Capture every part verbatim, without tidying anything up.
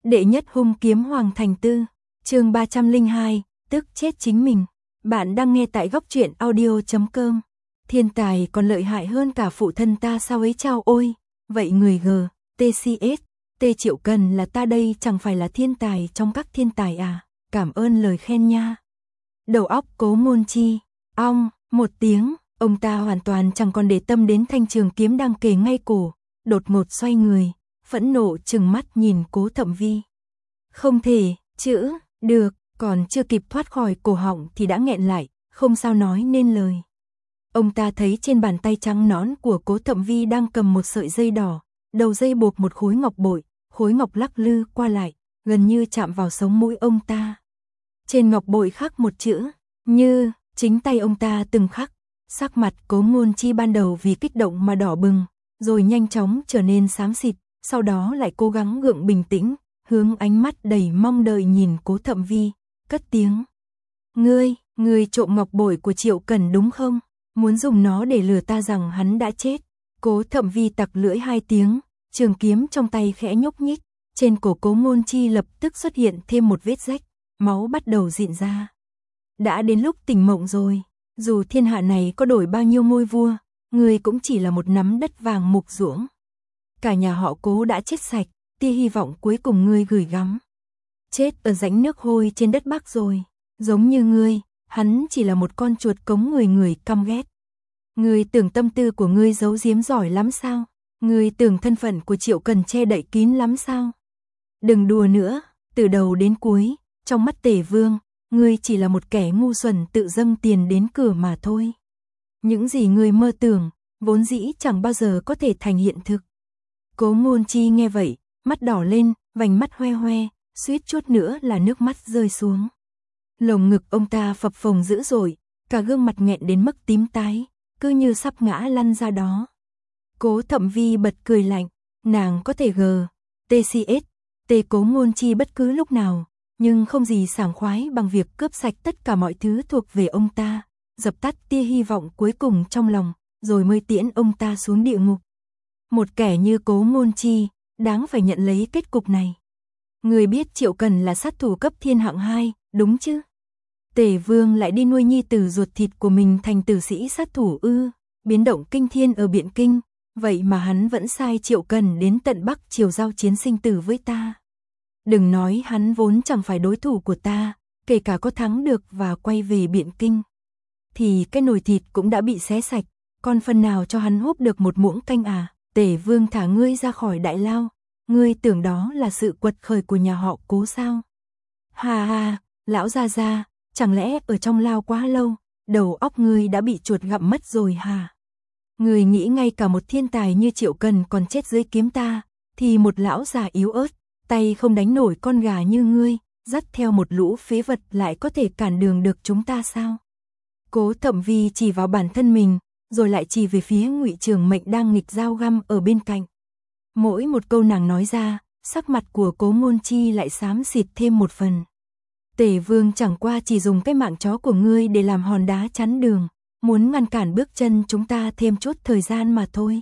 Đệ nhất hung kiếm Hoàng Thành Tư, chương ba trăm lẻ hai, tức chết chính mình. Bạn đang nghe tại góc truyện audio chấm com. Thiên tài còn lợi hại hơn cả phụ thân ta sao ấy chao ôi. Vậy người G, tê xê ét, T Triệu Cần là ta đây chẳng phải là thiên tài trong các thiên tài à, cảm ơn lời khen nha. Đầu óc Cố Ngôn Chi, ong, một tiếng, ông ta hoàn toàn chẳng còn để tâm đến thanh trường kiếm đang kề ngay cổ, đột ngột xoay người, phẫn nộ trừng mắt nhìn Cố Thậm Vi. Không thể, chữ, được, còn chưa kịp thoát khỏi cổ họng thì đã nghẹn lại, không sao nói nên lời. Ông ta thấy trên bàn tay trắng nõn của Cố Thậm Vi đang cầm một sợi dây đỏ, đầu dây buộc một khối ngọc bội, khối ngọc lắc lư qua lại, gần như chạm vào sống mũi ông ta. Trên ngọc bội khắc một chữ, như, chính tay ông ta từng khắc. Sắc mặt Cố Ngôn Chi ban đầu vì kích động mà đỏ bừng, rồi nhanh chóng trở nên xám xịt, sau đó lại cố gắng gượng bình tĩnh, hướng ánh mắt đầy mong đợi nhìn Cố Thậm Vi, cất tiếng. Ngươi, ngươi trộm ngọc bội của Triệu Cần đúng không? Muốn dùng nó để lừa ta rằng hắn đã chết. Cố Thậm Vi tặc lưỡi hai tiếng, trường kiếm trong tay khẽ nhúc nhích, trên cổ Cố Ngôn Chi lập tức xuất hiện thêm một vết rách, máu bắt đầu rịn ra. Đã đến lúc tỉnh mộng rồi, dù thiên hạ này có đổi bao nhiêu ngôi vua, ngươi cũng chỉ là một nắm đất vàng mục ruỗng. Cả nhà họ Cố đã chết sạch, tia hy vọng cuối cùng ngươi gửi gắm. Chết ở rãnh nước hôi trên đất Bắc rồi, giống như ngươi, hắn chỉ là một con chuột cống người người căm ghét. Ngươi tưởng tâm tư của ngươi giấu giếm giỏi lắm sao? Ngươi tưởng thân phận của Triệu Cần che đậy kín lắm sao? Đừng đùa nữa, từ đầu đến cuối, trong mắt Tề Vương, ngươi chỉ là một kẻ ngu xuẩn tự dâng tiền đến cửa mà thôi. Những gì ngươi mơ tưởng, vốn dĩ chẳng bao giờ có thể thành hiện thực. Cố Ngôn Chi nghe vậy, mắt đỏ lên, vành mắt hoe hoe, suýt chút nữa là nước mắt rơi xuống. Lồng ngực ông ta phập phồng dữ dội, cả gương mặt nghẹn đến mức tím tái, cứ như sắp ngã lăn ra đó. Cố Thậm Vi bật cười lạnh, nàng có thể gờ, tê xê ét, tê Cố Ngôn Chi bất cứ lúc nào, nhưng không gì sảng khoái bằng việc cướp sạch tất cả mọi thứ thuộc về ông ta, dập tắt tia hy vọng cuối cùng trong lòng, rồi mới tiễn ông ta xuống địa ngục. Một kẻ như Cố Ngôn Chi, đáng phải nhận lấy kết cục này. Người biết Triệu Cần là sát thủ cấp thiên hạng hai, đúng chứ? Tề Vương lại đi nuôi nhi tử ruột thịt của mình thành tử sĩ sát thủ ư, biến động kinh thiên ở Biện Kinh, vậy mà hắn vẫn sai Triệu Cần đến tận Bắc Triều giao chiến sinh tử với ta. Đừng nói hắn vốn chẳng phải đối thủ của ta, kể cả có thắng được và quay về Biện Kinh, thì cái nồi thịt cũng đã bị xé sạch, còn phần nào cho hắn húp được một muỗng canh à? Tề Vương thả ngươi ra khỏi đại lao, ngươi tưởng đó là sự quật khởi của nhà họ Cố sao? Hà hà, lão gia gia, chẳng lẽ ở trong lao quá lâu, đầu óc ngươi đã bị chuột gặm mất rồi hả? Ngươi nghĩ ngay cả một thiên tài như Triệu Cần còn chết dưới kiếm ta, thì một lão già yếu ớt, tay không đánh nổi con gà như ngươi, dắt theo một lũ phế vật lại có thể cản đường được chúng ta sao? Cố Thậm Vi chỉ vào bản thân mình, rồi lại chỉ về phía Ngụy Trường Mệnh đang nghịch dao găm ở bên cạnh. Mỗi một câu nàng nói ra, sắc mặt của Cố Ngôn Chi lại xám xịt thêm một phần. Tề Vương chẳng qua chỉ dùng cái mạng chó của ngươi để làm hòn đá chắn đường, muốn ngăn cản bước chân chúng ta thêm chút thời gian mà thôi.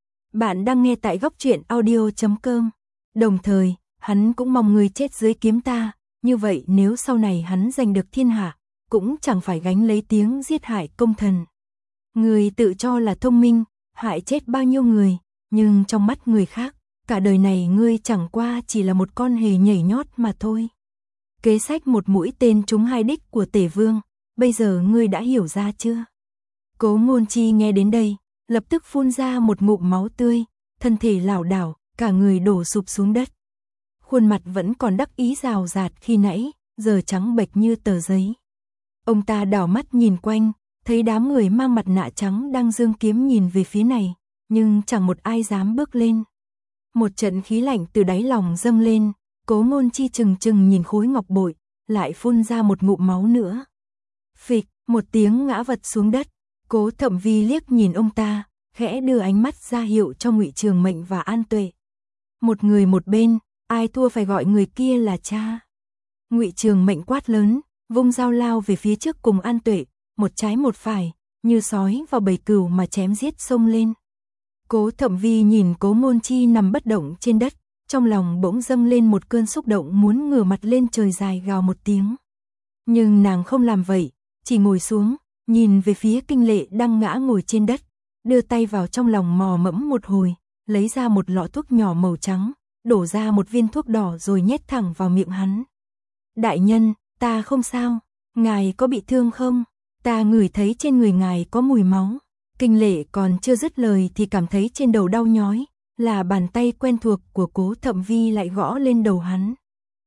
Bạn đang nghe tại góc truyện audio chấm com. Đồng thời, hắn cũng mong ngươi chết dưới kiếm ta, như vậy nếu sau này hắn giành được thiên hạ, cũng chẳng phải gánh lấy tiếng giết hại công thần. Ngươi tự cho là thông minh, hại chết bao nhiêu người, nhưng trong mắt người khác, cả đời này ngươi chẳng qua chỉ là một con hề nhảy nhót mà thôi. Kế sách một mũi tên trúng hai đích của Tề Vương, bây giờ ngươi đã hiểu ra chưa? Cố Ngôn Chi nghe đến đây, lập tức phun ra một ngụm máu tươi, thân thể lảo đảo, cả người đổ sụp xuống đất. Khuôn mặt vẫn còn đắc ý rào rạt khi nãy, giờ trắng bệch như tờ giấy. Ông ta đảo mắt nhìn quanh, thấy đám người mang mặt nạ trắng đang giương kiếm nhìn về phía này, nhưng chẳng một ai dám bước lên. Một trận khí lạnh từ đáy lòng dâng lên, Cố Ngôn Chi chừng chừng nhìn khối ngọc bội, lại phun ra một ngụm máu nữa. Phịch, một tiếng ngã vật xuống đất, Cố Thậm Vi liếc nhìn ông ta, khẽ đưa ánh mắt ra hiệu cho Ngụy Trường Mệnh và An Tuệ. Một người một bên, ai thua phải gọi người kia là cha. Ngụy Trường Mệnh quát lớn, vung dao lao về phía trước cùng An Tuệ, một trái một phải, như sói vào bầy cừu mà chém giết xông lên. Cố Thậm Vi nhìn Cố Ngôn Chi nằm bất động trên đất, trong lòng bỗng dâng lên một cơn xúc động muốn ngửa mặt lên trời dài gào một tiếng. Nhưng nàng không làm vậy, chỉ ngồi xuống, nhìn về phía Kinh Lệ đang ngã ngồi trên đất, đưa tay vào trong lòng mò mẫm một hồi, lấy ra một lọ thuốc nhỏ màu trắng, đổ ra một viên thuốc đỏ rồi nhét thẳng vào miệng hắn. Đại nhân, ta không sao, ngài có bị thương không? Ta ngửi thấy trên người ngài có mùi máu. Kinh Lệ còn chưa dứt lời thì cảm thấy trên đầu đau nhói, là bàn tay quen thuộc của Cố Thậm Vi lại gõ lên đầu hắn.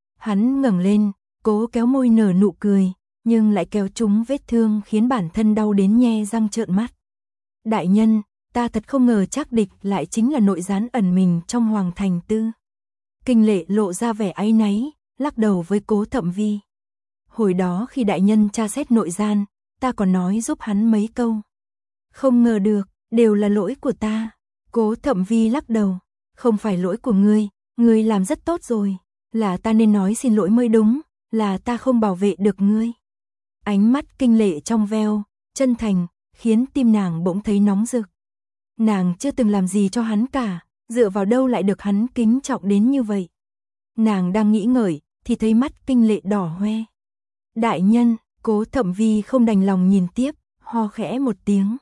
Hắn ngẩng lên, cố kéo môi nở nụ cười, nhưng lại kéo trúng vết thương khiến bản thân đau đến nhe răng trợn mắt. Đại nhân, ta thật không ngờ Trác Địch lại chính là nội gián ẩn mình trong Hoàng Thành Tư. Kinh Lệ lộ ra vẻ áy náy, lắc đầu với Cố Thậm Vi. Hồi đó khi đại nhân tra xét nội gian, ta còn nói giúp hắn mấy câu. Không ngờ được, đều là lỗi của ta. Cố Thậm Vi lắc đầu, không phải lỗi của ngươi, ngươi làm rất tốt rồi, là ta nên nói xin lỗi mới đúng, là ta không bảo vệ được ngươi. Ánh mắt Kinh Lệ trong veo, chân thành, khiến tim nàng bỗng thấy nóng rực. Nàng chưa từng làm gì cho hắn cả, dựa vào đâu lại được hắn kính trọng đến như vậy. Nàng đang nghĩ ngợi, thì thấy mắt Kinh Lệ đỏ hoe. Đại nhân, Cố Thậm Vi không đành lòng nhìn tiếp, ho khẽ một tiếng.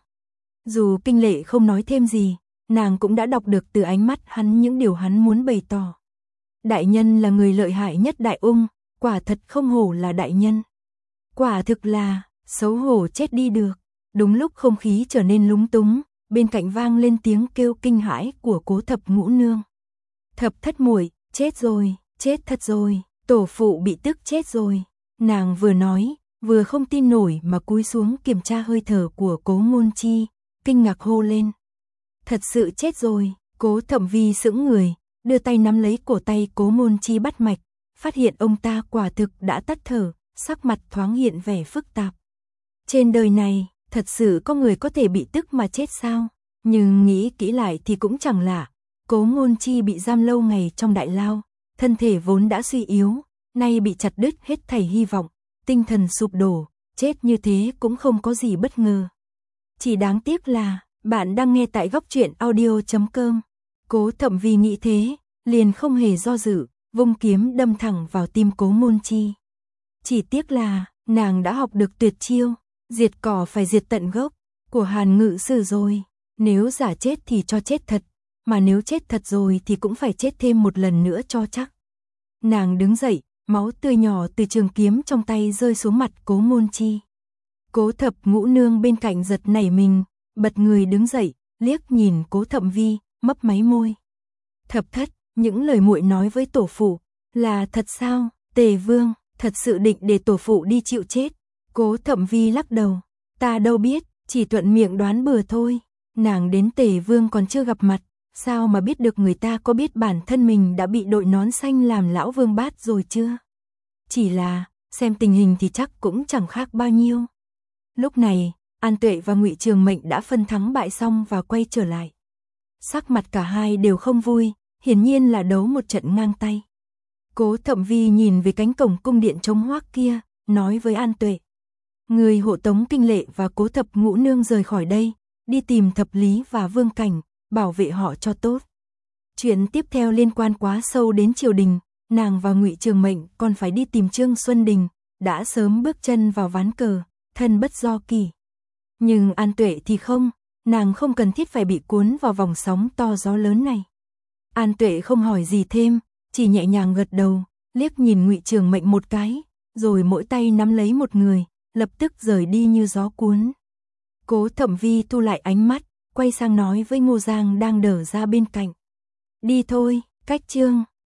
Dù Kinh Lệ không nói thêm gì, nàng cũng đã đọc được từ ánh mắt hắn những điều hắn muốn bày tỏ. Đại nhân là người lợi hại nhất Đại Ung, quả thật không hổ là đại nhân. Quả thực là, xấu hổ chết đi được. Đúng lúc không khí trở nên lúng túng, bên cạnh vang lên tiếng kêu kinh hãi của Cố Thập Ngũ Nương. Thập thất muội, chết rồi, chết thật rồi, tổ phụ bị tức chết rồi. Nàng vừa nói, vừa không tin nổi mà cúi xuống kiểm tra hơi thở của Cố Ngôn Chi, kinh ngạc hô lên. Thật sự chết rồi. Cố Thậm Vi sững người, đưa tay nắm lấy cổ tay Cố Ngôn Chi bắt mạch, phát hiện ông ta quả thực đã tắt thở, sắc mặt thoáng hiện vẻ phức tạp. Trên đời này, thật sự có người có thể bị tức mà chết sao? Nhưng nghĩ kỹ lại thì cũng chẳng lạ. Cố Ngôn Chi bị giam lâu ngày trong đại lao, thân thể vốn đã suy yếu, nay bị chặt đứt hết thảy hy vọng, tinh thần sụp đổ, chết như thế cũng không có gì bất ngờ. Chỉ đáng tiếc là, bạn đang nghe tại góc truyện audio chấm com. Cố Thậm Vi nghĩ thế, liền không hề do dự, vung kiếm đâm thẳng vào tim Cố Ngôn Chi. Chỉ tiếc là, nàng đã học được tuyệt chiêu, diệt cỏ phải diệt tận gốc, của Hàn Ngự Sử rồi. Nếu giả chết thì cho chết thật, mà nếu chết thật rồi thì cũng phải chết thêm một lần nữa cho chắc. Nàng đứng dậy, máu tươi nhỏ từ trường kiếm trong tay rơi xuống mặt Cố Ngôn Chi. Cố Thập Ngũ Nương bên cạnh giật nảy mình, bật người đứng dậy, liếc nhìn Cố Thậm Vi, mấp máy môi. Thập thất, những lời muội nói với tổ phụ, là thật sao? Tề Vương, thật sự định để tổ phụ đi chịu chết? Cố Thậm Vi lắc đầu, ta đâu biết, chỉ thuận miệng đoán bừa thôi. Nàng đến Tề Vương còn chưa gặp mặt, sao mà biết được người ta có biết bản thân mình đã bị đội nón xanh làm lão vương bát rồi chưa? Chỉ là, xem tình hình thì chắc cũng chẳng khác bao nhiêu. Lúc này, An Tuệ và Ngụy Trường Mệnh đã phân thắng bại xong và quay trở lại. Sắc mặt cả hai đều không vui, hiển nhiên là đấu một trận ngang tay. Cố Thậm Vi nhìn về cánh cổng cung điện trống hoác kia, nói với An Tuệ. Người hộ tống Kinh Lệ và Cố Thập Ngũ Nương rời khỏi đây, đi tìm Thập Lý và Vương Cảnh, bảo vệ họ cho tốt. Chuyện tiếp theo liên quan quá sâu đến triều đình, nàng và Ngụy Trường Mệnh còn phải đi tìm Trương Xuân Đình, đã sớm bước chân vào ván cờ, thân bất do kỳ. Nhưng An Tuệ thì không, nàng không cần thiết phải bị cuốn vào vòng sóng to gió lớn này. An Tuệ không hỏi gì thêm, chỉ nhẹ nhàng gật đầu, liếc nhìn Ngụy Trường Mệnh một cái, rồi mỗi tay nắm lấy một người, lập tức rời đi như gió cuốn. Cố Thậm Vi thu lại ánh mắt, quay sang nói với Ngô Giang đang đờ ra bên cạnh. Đi thôi, cách chương.